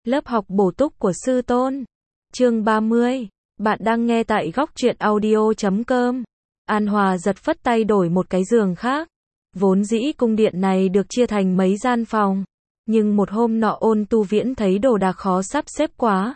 Lớp học bổ túc của sư tôn. Chương 30. Bạn đang nghe tại góc truyện audio.com. An Hòa giật phất tay đổi một cái giường khác. Vốn dĩ cung điện này được chia thành mấy gian phòng. Nhưng một hôm nọ Ôn Tu Viễn thấy đồ đạc khó sắp xếp quá.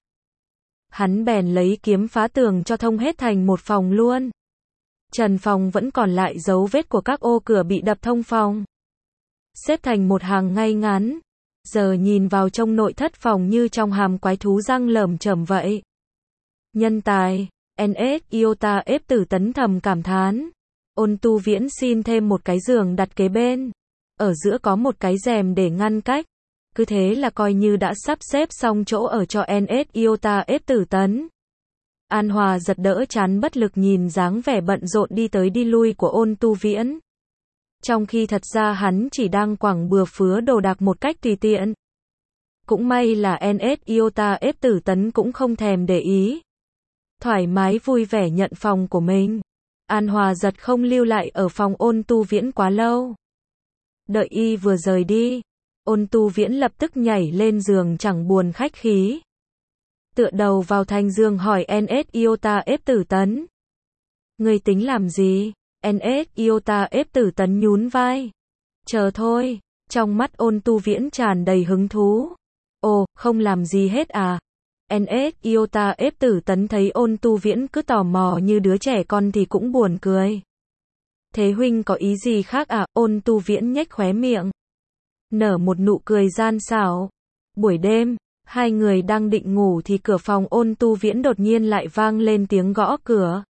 Hắn bèn lấy kiếm phá tường cho thông hết thành một phòng luôn. Trần phòng vẫn còn lại dấu vết của các ô cửa bị đập thông phòng. Xếp thành một hàng ngay ngắn. Giờ nhìn vào trong nội thất phòng như trong hàm quái thú răng lởm chởm vậy. Nhân tài, NS Iota ép Tử Tấn thầm cảm thán. Ôn Tu Viễn xin thêm một cái giường đặt kế bên. Ở giữa có một cái rèm để ngăn cách. Cứ thế là coi như đã sắp xếp xong chỗ ở cho NS Iota ép Tử Tấn. An Hòa giật đỡ chán bất lực nhìn dáng vẻ bận rộn đi tới đi lui của Ôn Tu Viễn. Trong khi thật ra hắn chỉ đang quẳng bừa phứa đồ đạc một cách tùy tiện. Cũng may là NS Iota ép Tử Tấn cũng không thèm để ý. Thoải mái vui vẻ nhận phòng của mình. An Hòa giật không lưu lại ở phòng Ôn Tu Viễn quá lâu. Đợi y vừa rời đi, Ôn Tu Viễn lập tức nhảy lên giường chẳng buồn khách khí. Tựa đầu vào thành giường hỏi NS Iota ép Tử Tấn. Ngươi tính làm gì? NS Iota ép Tử Tấn nhún vai. Chờ thôi. Trong mắt Ôn Tu Viễn tràn đầy hứng thú. Ồ, không làm gì hết à? NS Iota ép Tử Tấn thấy Ôn Tu Viễn cứ tò mò như đứa trẻ con thì cũng buồn cười. Thế huynh có ý gì khác à? Ôn Tu Viễn nhếch khóe miệng. Nở một nụ cười gian xảo. Buổi đêm, hai người đang định ngủ thì cửa phòng Ôn Tu Viễn đột nhiên lại vang lên tiếng gõ cửa.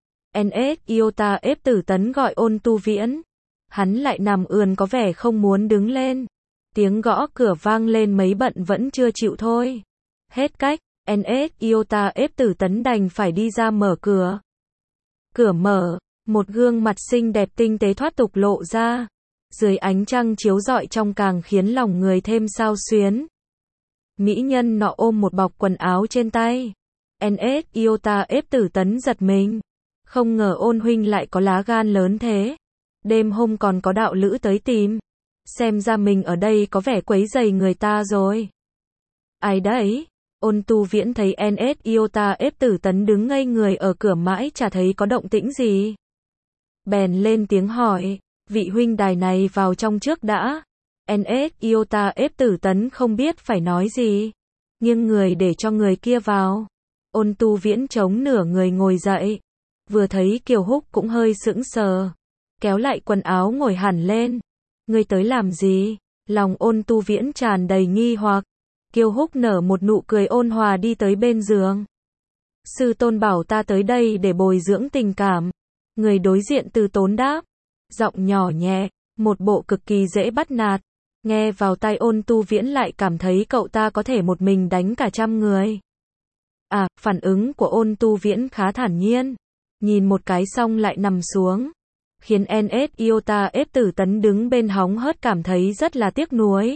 NS Iota ép Tử Tấn gọi Ôn Tu Viễn. Hắn lại nằm ườn có vẻ không muốn đứng lên. Tiếng gõ cửa vang lên mấy bận vẫn chưa chịu thôi. Hết cách, NS Iota ép Tử Tấn đành phải đi ra mở cửa. Cửa mở, một gương mặt xinh đẹp tinh tế thoát tục lộ ra. Dưới ánh trăng chiếu rọi trong càng khiến lòng người thêm xao xuyến. Mỹ nhân nọ ôm một bọc quần áo trên tay. NS Iota ép Tử Tấn giật mình. Không ngờ Ôn huynh lại có lá gan lớn thế. Đêm hôm còn có đạo lữ tới tìm. Xem ra mình ở đây có vẻ quấy rầy người ta rồi. Ai đấy? Ôn Tu Viễn thấy NS Iota ép Tử Tấn đứng ngây người ở cửa mãi chả thấy có động tĩnh gì. Bèn lên tiếng hỏi, vị huynh đài này vào trong trước đã. NS Iota ép Tử Tấn không biết phải nói gì. Nghiêng người để cho người kia vào. Ôn Tu Viễn chống nửa người ngồi dậy. Vừa thấy Kiều Húc cũng hơi sững sờ. Kéo lại quần áo ngồi hẳn lên. Ngươi tới làm gì? Lòng Ôn Tu Viễn tràn đầy nghi hoặc. Kiều Húc nở một nụ cười ôn hòa đi tới bên giường. Sư tôn bảo ta tới đây để bồi dưỡng tình cảm. Người đối diện từ tốn đáp. Giọng nhỏ nhẹ, một bộ cực kỳ dễ bắt nạt. Nghe vào tai Ôn Tu Viễn lại cảm thấy cậu ta có thể một mình đánh cả trăm người. À, phản ứng của Ôn Tu Viễn khá thản nhiên. Nhìn một cái xong lại nằm xuống. Khiến NS Iota ép Tử Tấn đứng bên hóng hớt cảm thấy rất là tiếc nuối.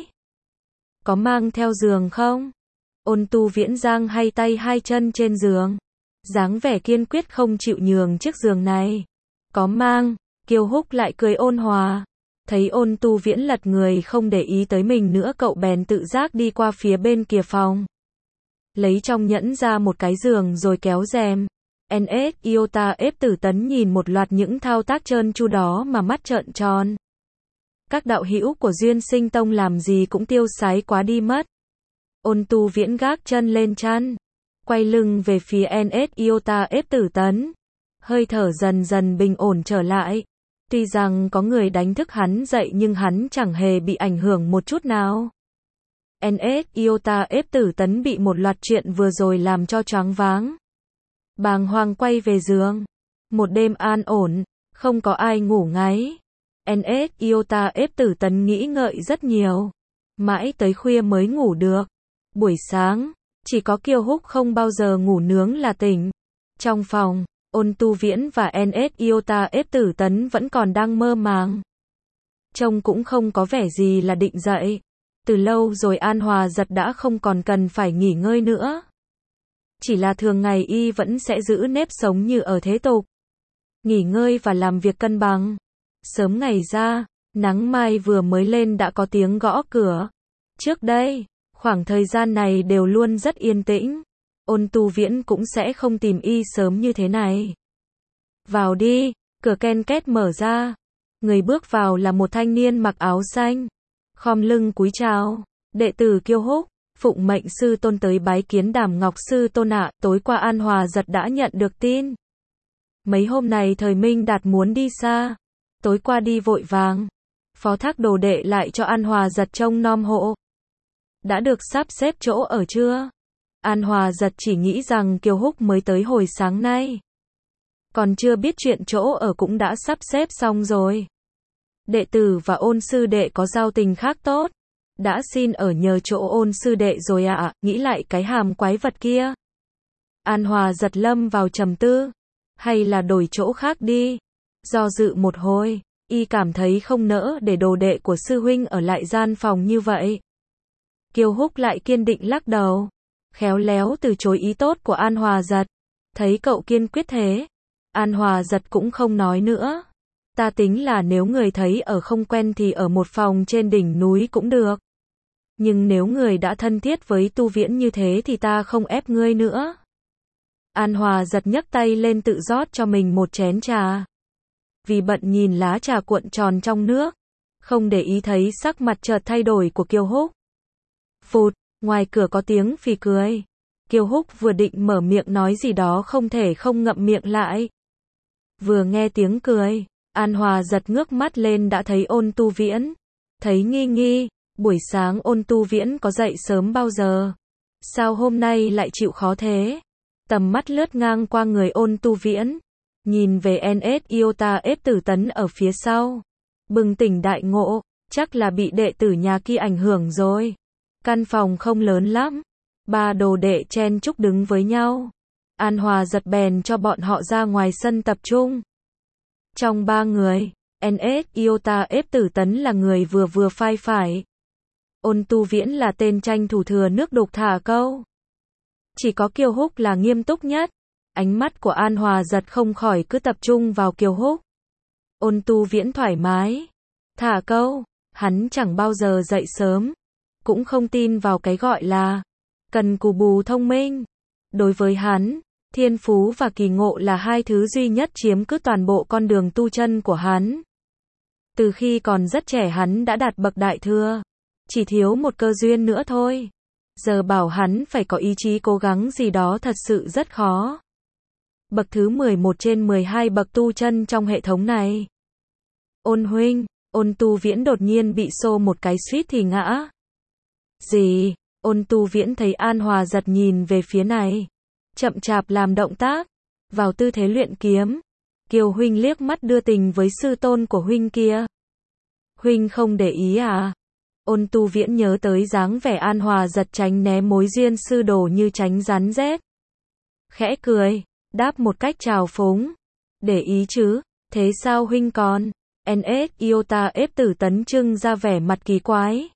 Có mang theo giường không? Ôn Tu Viễn giang hai tay hai chân trên giường. Dáng vẻ kiên quyết không chịu nhường chiếc giường này. Có mang. Kiều Húc lại cười ôn hòa. Thấy Ôn Tu Viễn lật người không để ý tới mình nữa cậu bèn tự giác đi qua phía bên kia phòng. Lấy trong nhẫn ra một cái giường rồi kéo rèm. NS Iota ép Tử Tấn nhìn một loạt những thao tác trơn tru đó mà mắt trợn tròn. Các đạo hữu của Duyên Sinh Tông làm gì cũng tiêu sái quá đi mất. Ôn Tu Viễn gác chân lên chăn. Quay lưng về phía NS Iota ép Tử Tấn. Hơi thở dần dần bình ổn trở lại. Tuy rằng có người đánh thức hắn dậy nhưng hắn chẳng hề bị ảnh hưởng một chút nào. NS Iota ép Tử Tấn bị một loạt chuyện vừa rồi làm cho choáng váng. Bàng hoàng quay về giường. Một đêm an ổn, không có ai ngủ ngáy. NS Iota ép Tử Tấn nghĩ ngợi rất nhiều. Mãi tới khuya mới ngủ được. Buổi sáng, chỉ có Kiều Húc không bao giờ ngủ nướng là tỉnh. Trong phòng, Ôn Tu Viễn và NS Iota ép Tử Tấn vẫn còn đang mơ màng. Trông cũng không có vẻ gì là định dậy. Từ lâu rồi An Hòa giật đã không còn cần phải nghỉ ngơi nữa. Chỉ là thường ngày y vẫn sẽ giữ nếp sống như ở thế tục. Nghỉ ngơi và làm việc cân bằng. Sớm ngày ra, nắng mai vừa mới lên đã có tiếng gõ cửa. Trước đây, Khoảng thời gian này đều luôn rất yên tĩnh. Ôn Tu Viễn cũng sẽ không tìm y sớm như thế này. Vào đi, cửa ken két mở ra. Người bước vào là một thanh niên mặc áo xanh. Khom lưng cúi chào. Đệ tử Kiêu Húc, phụng mệnh sư tôn tới bái kiến Đàm Ngọc sư tôn ạ. Tối qua An Hòa Giật đã nhận được tin. Mấy hôm này Thời Minh Đạt muốn đi xa. Tối qua đi vội vàng. Phó thác đồ đệ lại cho An Hòa Giật trông nom hộ. Đã được sắp xếp chỗ ở chưa? An Hòa Giật chỉ nghĩ rằng Kiều Húc mới tới hồi sáng nay. Còn chưa biết chuyện chỗ ở cũng đã sắp xếp xong rồi. Đệ tử và Ôn sư đệ có giao tình khác tốt. Đã xin ở nhờ chỗ Ôn sư đệ rồi ạ, nghĩ lại cái hàm quái vật kia. An Hòa Giật lâm vào trầm tư. Hay là đổi chỗ khác đi. Do dự một hồi, y cảm thấy không nỡ để đồ đệ của sư huynh ở lại gian phòng như vậy. Kiều Húc lại kiên định lắc đầu. Khéo léo từ chối ý tốt của An Hòa Giật. Thấy cậu kiên quyết thế, An Hòa Giật cũng không nói nữa. Ta tính là nếu người thấy ở không quen thì ở một phòng trên đỉnh núi cũng được. Nhưng nếu người đã thân thiết với Tu Viễn như thế thì ta không ép ngươi nữa. An Hòa Giật nhấc tay lên tự rót cho mình một chén trà. Vì bận nhìn lá trà cuộn tròn trong nước, không để ý thấy sắc mặt chợt thay đổi của Kiều Húc. Phụt, ngoài cửa có tiếng phì cười. Kiều Húc vừa định mở miệng nói gì đó không thể không ngậm miệng lại. Vừa nghe tiếng cười, An Hòa Giật ngước mắt lên đã thấy Ôn Tu Viễn. Thấy nghi nghi, buổi sáng Ôn Tu Viễn có dậy sớm bao giờ? Sao hôm nay lại chịu khó thế? Tầm mắt lướt ngang qua người Ôn Tu Viễn, nhìn về NS Iota ép Tử Tấn ở phía sau. Bừng tỉnh đại ngộ, chắc là bị đệ tử nhà kia ảnh hưởng rồi. Căn phòng không lớn lắm. Ba đồ đệ chen chúc đứng với nhau. An Hòa Giật bèn cho bọn họ ra ngoài sân tập trung. Trong ba người, NS Iota ép Tử Tấn là người vừa vừa phai phải. Ôn Tu Viễn là tên tranh thủ thừa nước đục thả câu. Chỉ có Kiều Húc là nghiêm túc nhất. Ánh mắt của An Hòa Giật không khỏi cứ tập trung vào Kiều Húc. Ôn Tu Viễn thoải mái. Thả câu, hắn chẳng bao giờ dậy sớm. Cũng không tin vào cái gọi là cần cù bù thông minh. Đối với hắn, thiên phú và kỳ ngộ là hai thứ duy nhất chiếm cứ toàn bộ con đường tu chân của hắn. Từ khi còn rất trẻ hắn đã đạt bậc đại thừa. Chỉ thiếu một cơ duyên nữa thôi. Giờ bảo hắn phải có ý chí cố gắng gì đó thật sự rất khó. Bậc thứ 11 trên 12 bậc tu chân trong hệ thống này. Ôn huynh, Ôn Tu Viễn đột nhiên bị xô một cái suýt thì ngã. Gì? Ôn Tu Viễn thấy An Hòa Giật nhìn về phía này. Chậm chạp làm động tác. Vào tư thế luyện kiếm. Kiều huynh liếc mắt đưa tình với sư tôn của huynh kia. Huynh không để ý à? Ôn Tu Viễn nhớ tới dáng vẻ An Hòa Giật tránh né mối duyên sư đồ như tránh rắn rết. Khẽ cười, đáp một cách trào phúng. Để ý chứ, thế sao huynh còn? NS Iota ép Tử Tấn trưng ra vẻ mặt kỳ quái.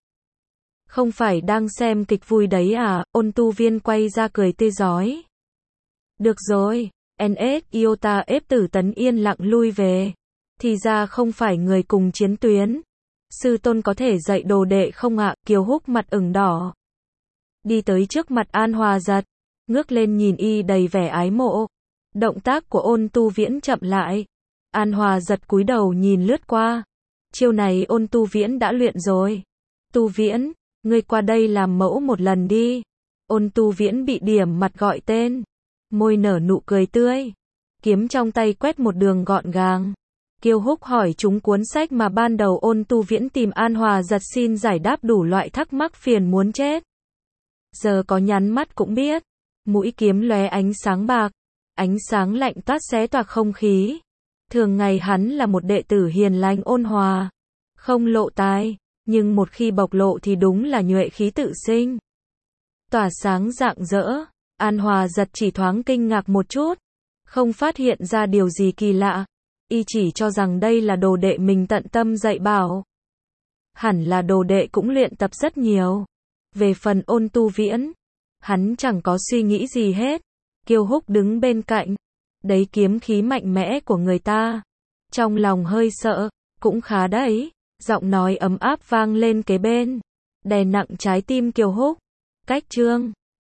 Không phải đang xem kịch vui đấy à? Ôn Tu Viễn quay ra cười tươi rói. Được rồi, NS Iota ép Tử Tấn yên lặng lui về. Thì ra không phải người cùng chiến tuyến. Sư tôn có thể dạy đồ đệ không ạ? Kiều Húc mặt ửng đỏ. Đi tới trước mặt An Hòa Giật. Ngước lên nhìn y đầy vẻ ái mộ. Động tác của Ôn Tu Viễn chậm lại. An Hòa Giật cúi đầu nhìn lướt qua. Chiêu này Ôn Tu Viễn đã luyện rồi. Tu Viễn, ngươi qua đây làm mẫu một lần đi. Ôn Tu Viễn bị điểm mặt gọi tên. Môi nở nụ cười tươi. Kiếm trong tay quét một đường gọn gàng. Kiều Húc hỏi chúng cuốn sách mà ban đầu Ôn Tu Viễn tìm An Hòa Giật xin giải đáp đủ loại thắc mắc phiền muốn chết. Giờ có nhắn mắt cũng biết. Mũi kiếm lóe ánh sáng bạc. Ánh sáng lạnh toát xé toạc không khí. Thường ngày hắn là một đệ tử hiền lành ôn hòa. Không lộ tai. Nhưng một khi bộc lộ thì đúng là nhuệ khí tự sinh. Tỏa sáng rạng rỡ. An Hòa Giật chỉ thoáng kinh ngạc một chút. Không phát hiện ra điều gì kỳ lạ. Y chỉ cho rằng đây là đồ đệ mình tận tâm dạy bảo. Hẳn là đồ đệ cũng luyện tập rất nhiều. Về phần Ôn Tu Viễn, hắn chẳng có suy nghĩ gì hết. Kiều Húc đứng bên cạnh. Đấy kiếm khí mạnh mẽ của người ta. Trong lòng hơi sợ, cũng khá đấy. Giọng nói ấm áp vang lên kế bên. Đè nặng trái tim Kiều Húc. cách chương